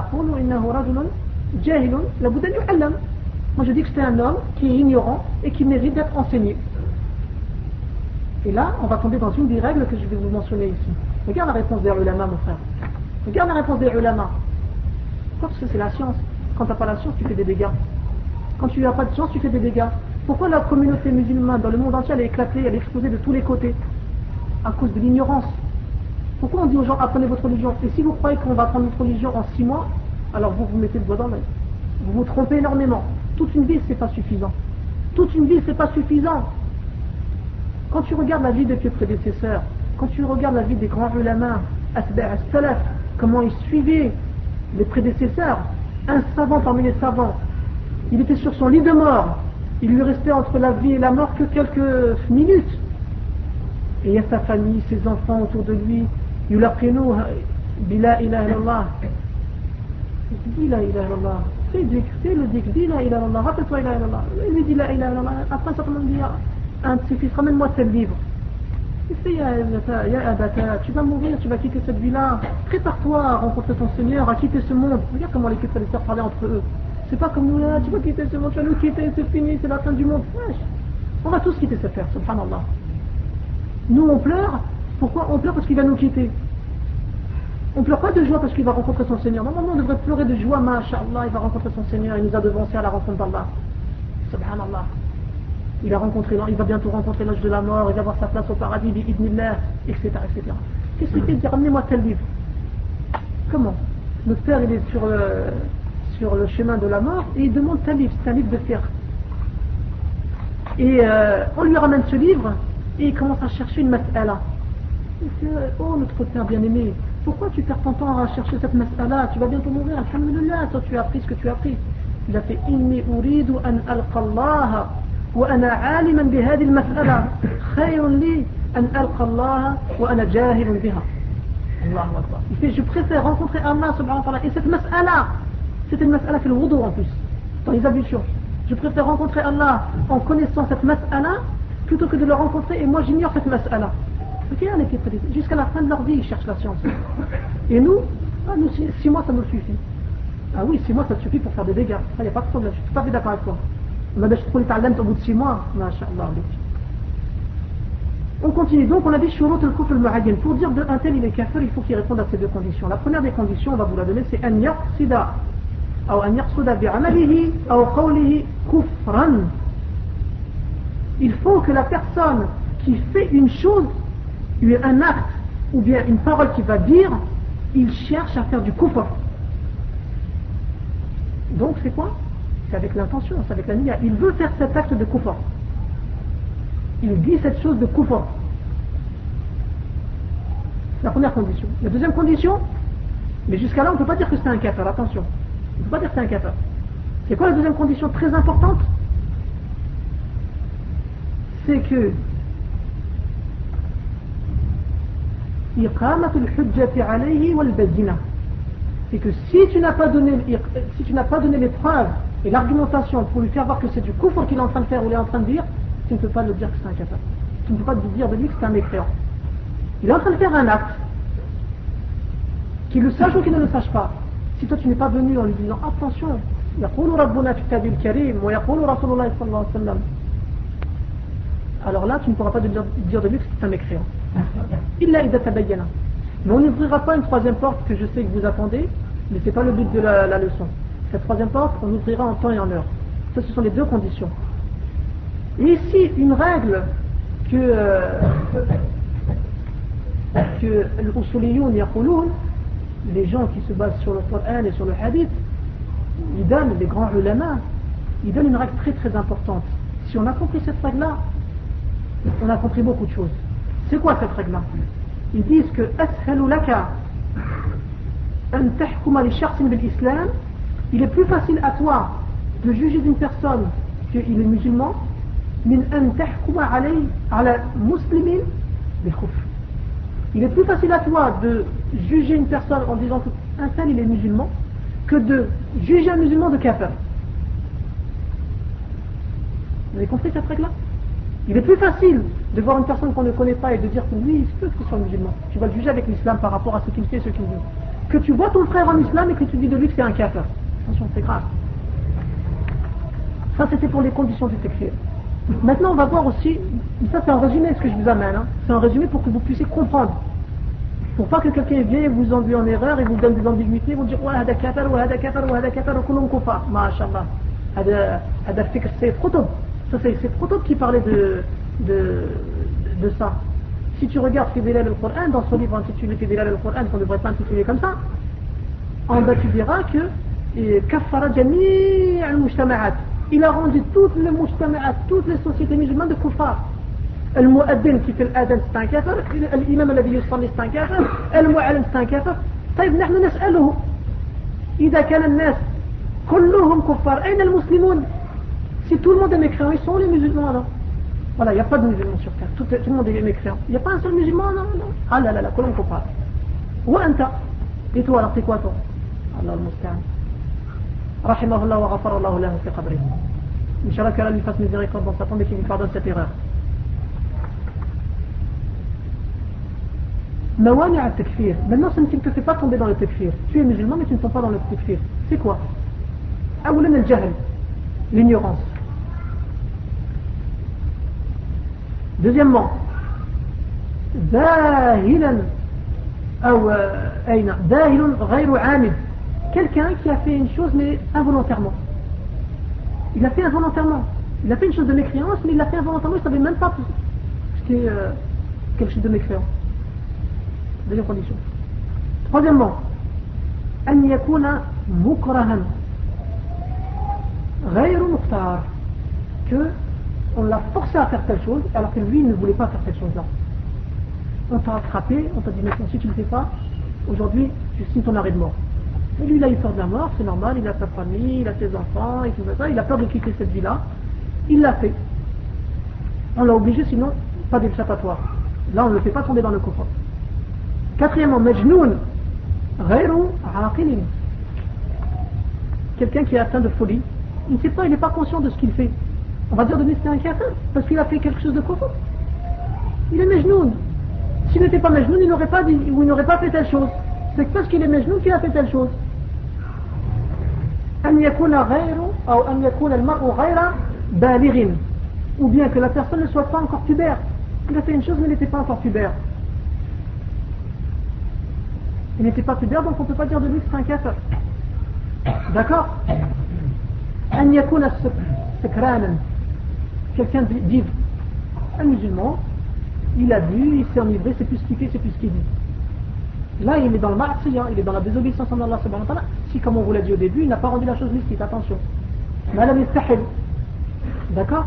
moi je dis que c'est un homme qui est ignorant et qui mérite d'être enseigné. Et là, on va tomber dans une des règles que je vais vous mentionner ici. Regarde la réponse des ulama, mon frère. Regarde la réponse des ulama. Parce que c'est la science. Quand tu n'as pas la science, tu fais des dégâts. Quand tu n'as pas de science, tu fais des dégâts. Pourquoi la communauté musulmane dans le monde entier elle est éclatée, elle est exposée de tous les côtés? À cause de l'ignorance. Pourquoi on dit aux gens apprenez votre religion? Et si vous croyez qu'on va apprendre notre religion en 6 mois, alors vous mettez le doigt dans l'œil. Vous vous trompez énormément. Toute une vie, c'est pas suffisant. Toute une vie, c'est pas suffisant. Quand tu regardes la vie de tes prédécesseurs, quand tu regardes la vie des grands ulama, as-salaf, comment ils suivaient les prédécesseurs, un savant parmi les savants, il était sur son lit de mort, il lui restait entre la vie et la mort que quelques minutes. Et il y a sa famille, ses enfants autour de lui, yulaqinu bila ilaha illallah. Dis la ilaha illallah, fais le dhikr, dis la ilaha illallah, rappelle-toi la ilaha illallah. Il lui dit la ilaha illallah, après ça dit un de ses fils, ramène-moi tel livre. Il fait ya abata, tu vas mourir, tu vas quitter cette vie-là, prépare-toi à rencontrer ton Seigneur, à quitter ce monde. Regarde comment les prédécesseurs parlaient entre eux. C'est pas comme nous là, tu vas quitter ce monde, tu vas nous quitter, c'est fini, c'est la fin du monde. Wesh. On va tous quitter cette terre, subhanallah. Nous on pleure, pourquoi? On pleure parce qu'il va nous quitter. On pleure pas de joie parce qu'il va rencontrer son Seigneur. Normalement on devrait pleurer de joie, masha'Allah, il va rencontrer son Seigneur, il nous a devancé à la rencontre d'Allah. Subhanallah. Il va bientôt rencontrer l'âge de la mort, il va avoir sa place au paradis, bi'idnillah, etc., etc. Qu'est-ce qu'il fait? Il dit ramenez-moi tel livre. Comment? Notre père il est sur le chemin de la mort et il demande tel livre, c'est un livre de fiqh. Et on lui ramène ce livre et il commence à chercher une mas'ala. Il dit oh notre père bien-aimé, pourquoi tu perds ton temps à chercher cette mas'ala? Tu vas bientôt mourir, alhamdulillah, toi tu as appris ce que tu as appris. Il a fait inni uridu an alqa Allah وأنا عالما بهذه المسألة خير لي أن ألقى الله وأنا جاهل بها. الله أكبر. Il fait je préfère rencontrer Allah subhanahu wa ta'ala et cette mas'ala, c'était une mas'ala qui est le wudu en plus, dans les ablutions. Je préfère rencontrer Allah en connaissant cette mas'ala plutôt que de le rencontrer et moi j'ignore cette mas'ala. Jusqu'à la fin de leur vie ils cherchent la science. Et nous, 6 mois ça nous suffit. Ah oui, 6 mois ça suffit pour faire des dégâts. Il n'y a pas de problème, je suis tout à fait d'accord avec toi. On a déjà trouvé talent au bout de 6 mois, masha'Allah. On continue, donc on a dit shurut al-kufr al-mu'ayyan. Pour dire d'un tel il est kafir, il faut qu'il réponde à ces deux conditions. La première des conditions, on va vous la donner, c'est an yaqsida ou an yaqsuda bi'amalihi ou qawlihi kufran. Il faut que la personne qui fait une chose, un acte ou bien une parole qu'il va dire, il cherche à faire du kufr. Donc c'est quoi? C'est avec l'intention, c'est avec la niya. Il veut faire cet acte de kufr. Il dit cette chose de kufr. La première condition. La deuxième condition, mais jusqu'à là on ne peut pas dire que c'est un kafir, attention. On ne peut pas dire que c'est un kafir. C'est quoi la deuxième condition très importante? C'est que iqamatul hujjati alayhi wal bayyinah. C'est que si tu n'as pas donné les preuves et l'argumentation pour lui faire voir que c'est du kufr qu'il est en train de faire ou il est en train de dire, tu ne peux pas le dire que c'est un kafir. Tu ne peux pas dire de lui que c'est un mécréant. Il est en train de faire un acte, qu'il le sache ou qu'il ne le sache pas. Si toi tu n'es pas venu en lui disant attention, يقول ربنا في كتابه الكريم ويقول رسول الله صلى الله عليه وسلم, alors là tu ne pourras pas dire de lui que c'est un mécréant. إلا إذا تبين. Mais on n'ouvrira pas une troisième porte que je sais que vous attendez, mais ce n'est pas le but de la leçon. Cette troisième porte, on l'ouvrira en temps et en heure. Ça, ce sont les deux conditions. Et ici, une règle que l'usuliyoun yaqouloun, les gens qui se basent sur le Coran et sur le Hadith, ils donnent, les grands ulama, ils donnent une règle très très importante. Si on a compris cette règle-là, on a compris beaucoup de choses. C'est quoi cette règle-là? Ils disent que أسهل لك أن تحكم لشخص بالإسلام, il est plus facile à toi de juger d'une personne qu'il est musulman, من أن تحكم على مسلم بالكفر. Il est plus facile à toi de juger une personne en disant qu'un tel il est musulman que de juger un musulman de kafir. Vous avez compris cette règle-là? Il est plus facile de voir une personne qu'on ne connaît pas et de dire que lui, il se peut qu'il soit musulman. Tu vas le juger avec l'islam par rapport à ce qu'il fait et ce qu'il dit. Que tu vois ton frère en islam et que tu dis de lui que c'est un kafir. Attention, c'est grave. Ça, c'était pour les conditions du takfir. Maintenant, on va voir aussi, ça c'est un résumé ce que je vous amène. C'est un résumé pour que vous puissiez comprendre. Pour pas que quelqu'un vienne et vous enduit en erreur et vous donne des ambiguïtés, vous dire ouais, hada kafir, ouais, hada kafir, ouais, hada kafir, kulum kufa. Masha'Allah. Hada fikr, c'est Qutb. Ça, c'est Qutb qui parlait de ça. Si tu regardes Fidélal al-Qur'an, dans son livre intitulé Fidélal al-Qur'an, qu'on ne devrait pas intituler comme ça, en bas tu diras que kaffara jami' al-mujtama'at. Il a rendu toutes les mujtama'at, toutes les sociétés musulmanes de kuffar. المؤذن qui fait الأذان c'est un كافر, الإمام الذي يصلي c'est un كافر, المعلم c'est un كافر. طيب نحن نسأله إذا كان الناس كلهم كفار أين المسلمون؟ Si tout le monde est mécréant, ils sont les musulmans alors. Voilà, il n'y a pas de musulmans sur terre, tout le monde est mécréant. Il n'y a pas un seul musulman, non. Ah là là là, كلهم كفار. وأنت, et toi alors c'est quoi toi? Allah al-Musta'an. رحمه الله وغفر الله له في قبره. Inch'Allah qu'Allah lui fasse miséricorde dans sa tombe et qu'il lui pardonne cette erreur. Mawani' al-takfir. Maintenant, ça ne te fait pas tomber dans le takfir. Tu es musulman, mais tu ne tombes pas dans le takfir. C'est quoi? Awlan al-jahl, l'ignorance. Deuxièmement, ذاهلا أو أين ذاهل غير عامد. Quelqu'un qui a fait une chose mais involontairement. Il a fait involontairement. Il a fait une chose de mécréance, mais il l'a fait involontairement, il ne savait même pas que c'était quelque chose de mécréant. Deuxième condition. Troisièmement, أن يكون مكرها غير مختار, que on l'a forcé à faire telle chose alors que lui il ne voulait pas faire cette chose-là. On t'a attrapé, on t'a dit maintenant si tu ne le fais pas, aujourd'hui tu signes ton arrêt de mort. Et lui il a eu peur de la mort, c'est normal, il a sa famille, il a ses enfants et tout ça, il a peur de quitter cette vie-là, il l'a fait. On l'a obligé, sinon pas d'échappatoire. Là on ne le fait pas tomber dans le coffre. Quatrièmement, majnoun ghayru aqilin, quelqu'un qui est atteint de folie, il ne sait pas, il n'est pas conscient de ce qu'il fait. On va dire de lui c'est un kafir parce qu'il a fait quelque chose de kufr. Il est majnoun. S'il n'était pas majnoun, il n'aurait pas dit ou il n'aurait pas fait telle chose. C'est parce qu'il est majnoun qu'il a fait telle chose. أن يكون غير أو أن يكون المرء غير بالغ, ou bien que la personne ne soit pas encore pubère. Il a fait une chose mais il n'était pas encore pubère. Il n'était pas pubère, donc on ne peut pas dire de lui que c'est un kafir. D'accord? أن يكون سكرانا, quelqu'un d'ivre. Un musulman, il a bu, il s'est enivré, c'est plus ce qu'il fait, c'est plus ce qu'il dit. Là il est dans le ma'asiyah, il est dans la désobéissance à Allah subhanahu wa ta'ala. Si comme on vous l'a dit au début, il n'a pas rendu la chose licite, attention. Malam yastahil. D'accord?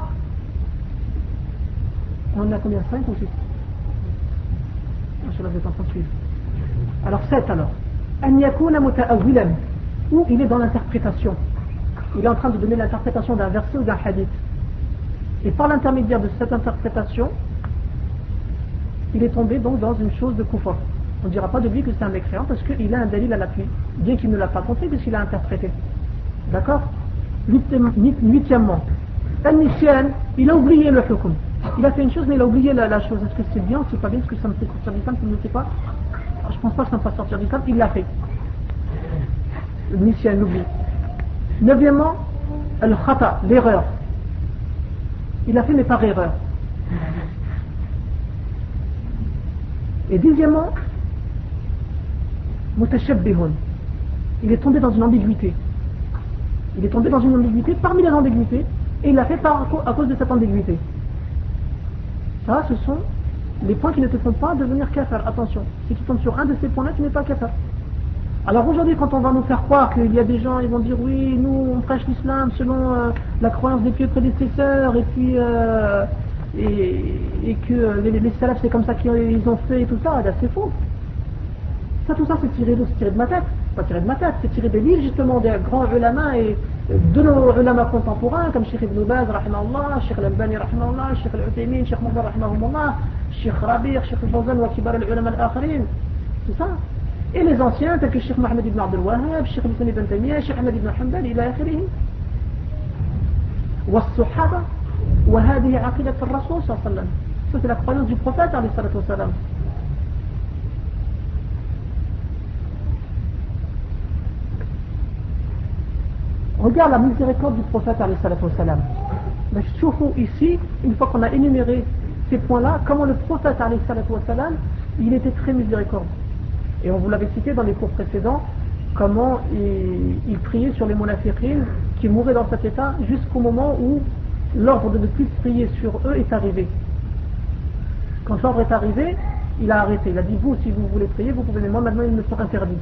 On en a combien? 5 ou 6? Inch'Allah vous êtes en train de suivre. Alors 7 alors. An yakuna muta'awwilan, où il est dans l'interprétation. Il est en train de donner l'interprétation d'un verset ou d'un hadith. Et par l'intermédiaire de cette interprétation, il est tombé donc dans une chose de kufr. On ne dira pas de lui que c'est un mécréant parce qu'il a un dalil à l'appui, bien qu'il ne l'a pas compris puisqu'il a interprété. D'accord? Huitièmement, al-nisyan, il a oublié le hukm. Il a fait une chose, mais il a oublié la chose. Est-ce que c'est bien ou c'est pas bien? Est-ce que ça me fait sortir d'islam? Ça ne me fait pas? Je pense pas que ça me fasse sortir d'islam. Il l'a fait. Le nisyan, l'oubli. Neuvièmement, al-khata, l'erreur. Il a fait mais par erreur. Et dixièmement, mutashabbihun. Il est tombé dans une ambiguïté. Il est tombé dans une ambiguïté parmi les ambiguïtés et il l'a fait à cause de cette ambiguïté. Ça, ce sont les points qui ne te font pas devenir kafir. Attention, si tu tombes sur un de ces points-là, tu n'es pas kafir. Alors aujourd'hui, quand on va nous faire croire qu'il y a des gens, ils vont dire oui, nous on prêche l'islam selon la croyance des pieux prédécesseurs et puis et que les salafs c'est comme ça qu'ils ont fait et tout ça, c'est faux. Ça, tout ça c'est tiré de ma tête. Pas tiré de ma tête, c'est tiré des livres justement des grands ulama et de nos ulama contemporains comme Cheikh Ibn Baz, rahimahullah, Cheikh Al-Albani, rahimahullah, Cheikh Al-Uthaymin, Cheikh Moubar, rahimahullah, Cheikh Rabi', Cheikh Al-Fawzan wa kibar al-ulama al-akharin. C'est ça. Et les anciens tels que Cheikh Mohammed ibn Abdel Wahhab, Cheikh Islam ibn Taymiyyah, Cheikh Ahmed ibn Hanbal, ila akhirih. والصحابة وهذه عقيدة الرسول صلى الله عليه وسلم. Ça c'est la croyance du prophète alayhi salatu wassalam. Regarde la miséricorde du prophète alayhi salatu wassalam. Mais surtout ici, une fois qu'on a énuméré ces points-là, comment le prophète alayhi salatu wassalam, il était très miséricordieux. Et on vous l'avait cité dans les cours précédents, comment il priait sur les munafiqines qui mouraient dans cet état jusqu'au moment où l'ordre de ne plus prier sur eux est arrivé. Quand l'ordre est arrivé, il a arrêté. Il a dit, vous, si vous voulez prier, vous pouvez, mais moi maintenant ils me sont interdits.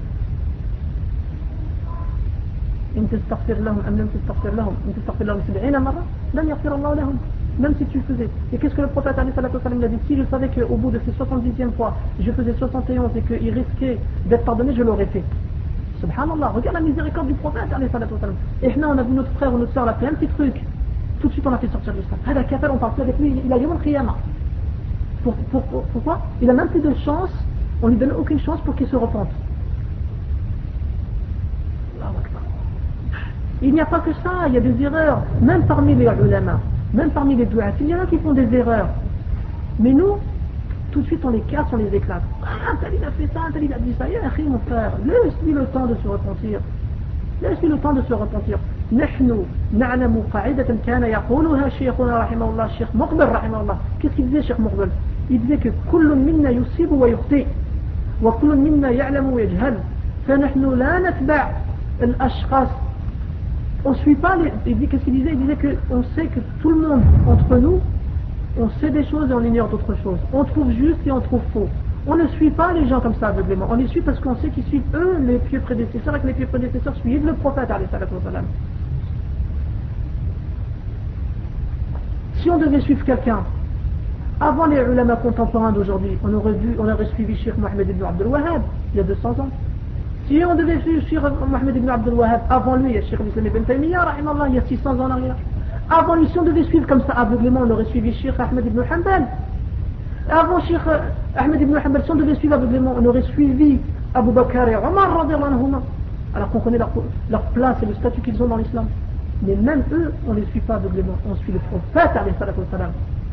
Même si tu faisais. Et qu'est-ce que le prophète a dit? Si je savais qu'au bout de ces 70e fois, je faisais 71 et qu'il risquait d'être pardonné, je l'aurais fait. Subhanallah, regarde la miséricorde du prophète. Et maintenant on a vu notre frère ou notre soeur, on a fait un petit truc. Tout de suite on a fait sortir de ça. On parle plus avec lui, il a Yom al-Qiyamah. Pourquoi? Il a même plus de chance, on lui donne aucune chance pour qu'il se repente. Il n'y a pas que ça, il y a des erreurs, même parmi les ulama, même parmi les douas. Il y en a qui font des erreurs. Mais nous, tout de suite on les casse, on les éclate. Ah, tel il a fait ça, tel il a dit ça. Ya akhi, mon frère, laisse-lui le temps de se repentir. Laisse-lui le temps de se repentir. نحن نعلم قاعدة كان يقولها شيخنا رحمه الله الشيخ مقبل رحمه الله. Qu'est-ce qu'il disait, Cheikh Maqbel? Il disait que كل منا يصيب ويخطئ وكل منا يعلم ويجهل فنحن لا نتبع الأشخاص. On ne suit pas qu'est-ce qu'il disait? Il disait qu'on sait que tout le monde entre nous, on sait des choses et on ignore d'autres choses. On trouve juste et on trouve faux. On ne suit pas les gens comme ça aveuglément. On les suit parce qu'on sait qu'ils suivent eux, les pieux prédécesseurs, et que les pieux prédécesseurs suivent le prophète alayhi salatu wassalam. Si on devait suivre quelqu'un avant les ulama contemporains d'aujourd'hui, on aurait suivi Cheikh Mohammed ibn Abdel Wahhab il y a 200 ans. Si on devait suivre Mohammed ibn Abdel Wahhab avant lui, il y a Cheikh Islam ibn Taymiyyah rahimallah, il y a 600 ans en arrière. Avant lui, si on devait suivre comme ça aveuglément, on aurait suivi Cheikh Ahmed ibn Hanbal. Avant Cheikh Ahmed ibn Hanbal, si on devait suivre aveuglément, on aurait suivi Abu Bakr et Omar radiyallahu anhuma, alors qu'on connaît leur place et le statut qu'ils ont dans l'islam. Mais même eux, on ne les suit pas aveuglément, on suit le prophète alayhi salatu wassalam.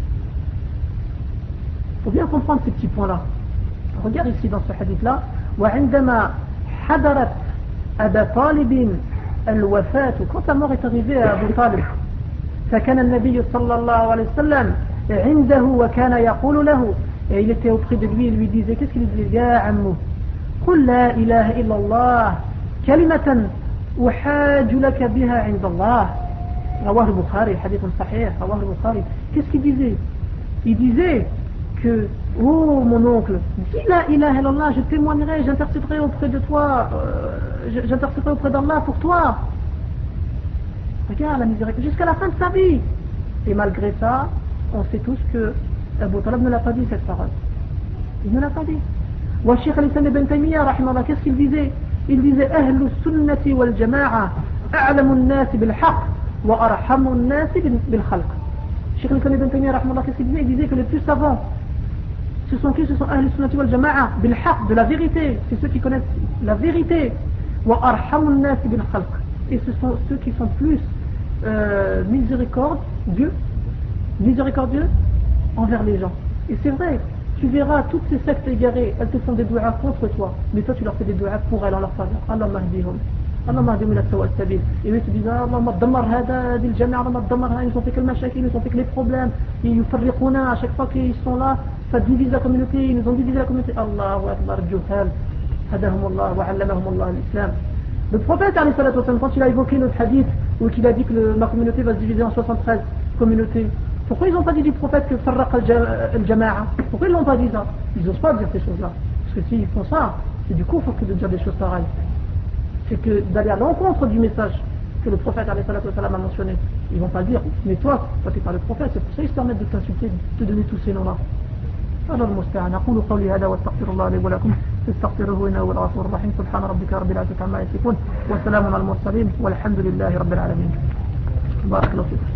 Il faut bien comprendre ces petits points-là. Regarde ici dans ce hadith-là, وعندما حضرت أبا طالب الوفاة, quand la mort est arrivée à Abu Talib, فكان النبي صلى الله عليه وسلم عنده وكان يقول له, et il était auprès de lui, il lui disait, qu'est-ce qu'il disait? يا عمو قل لا إله إلا الله كلمة أحاج لك بها عند الله. رواه البخاري, hadith صحيح, رواه البخاري. Qu'est-ce qu'il disait? Il disait que, oh mon oncle, dis la ilaha illallah, je témoignerai, j'intercéderai auprès de toi, j'intercéderai auprès d'Allah pour toi. Regarde la miséricorde, jusqu'à la fin de sa vie. Et malgré ça, on sait tous que Abu Talib ne l'a pas dit cette parole. Il ne l'a pas dit. Wa Cheikh al-Islam ibn Taymiyyah, rahimahullah, qu'est-ce qu'il disait? Il disait Ahlu sunnati wal jama'a a'lamu an-nasi bil haqq wa arhamu an-nasi bil khalq. Cheikh al-Islam ibn Taymiyyah, rahimahullah, qu'est-ce qu'il disait? Il disait que les plus savants, ce sont qui? Ce sont Ahlu sunnati wal jama'a bil haqq, de la vérité. C'est ceux qui connaissent la vérité. Wa arhamu an-nasi bil khalq. Et ce sont ceux qui sont plus miséricordieux envers les gens. Et c'est vrai, tu verras toutes ces sectes égarées, elles te font des douas contre toi, mais toi tu leur fais des douas pour elles en leur faveur. Allah mahdihum. Allah mahdihum ila sawa sabil. Et eux te disent, Allah maddamar hada dil jami'a, Allah maddamar, ils ont fait que le mashakil, ils ont fait que les problèmes, ils yufarriquna à chaque fois qu'ils sont là, ça divise la communauté, ils nous ont divisé la communauté. Allahu akbar juhal. Hadahum Allah wa allamahum Allah l'islam. Le prophète, quand il a évoqué notre hadith, où il a dit que ma communauté va se diviser en 73 communautés, pourquoi ils n'ont pas dit du prophète que farraqa al-jama'a? Pourquoi ils n'ont pas dit ça? Ils n'osent pas dire ces choses-là. Parce que s'ils font ça, c'est du coup, il faut que de dire des choses pareilles. C'est que d'aller à l'encontre du message que le prophète a mentionné. Ils ne vont pas dire, mais toi tu es pas le prophète, c'est pour ça qu'ils se permettent de t'insulter, de te donner tous ces noms-là. هذا المستعان. أقول قولي هذا واستغفر الله لي ولكم فاستغفروه إنه هو الغفور الرحيم. سبحان ربك رب العزة عما يصفون والسلام على المرسلين والحمد لله رب العالمين. بارك الله فيك.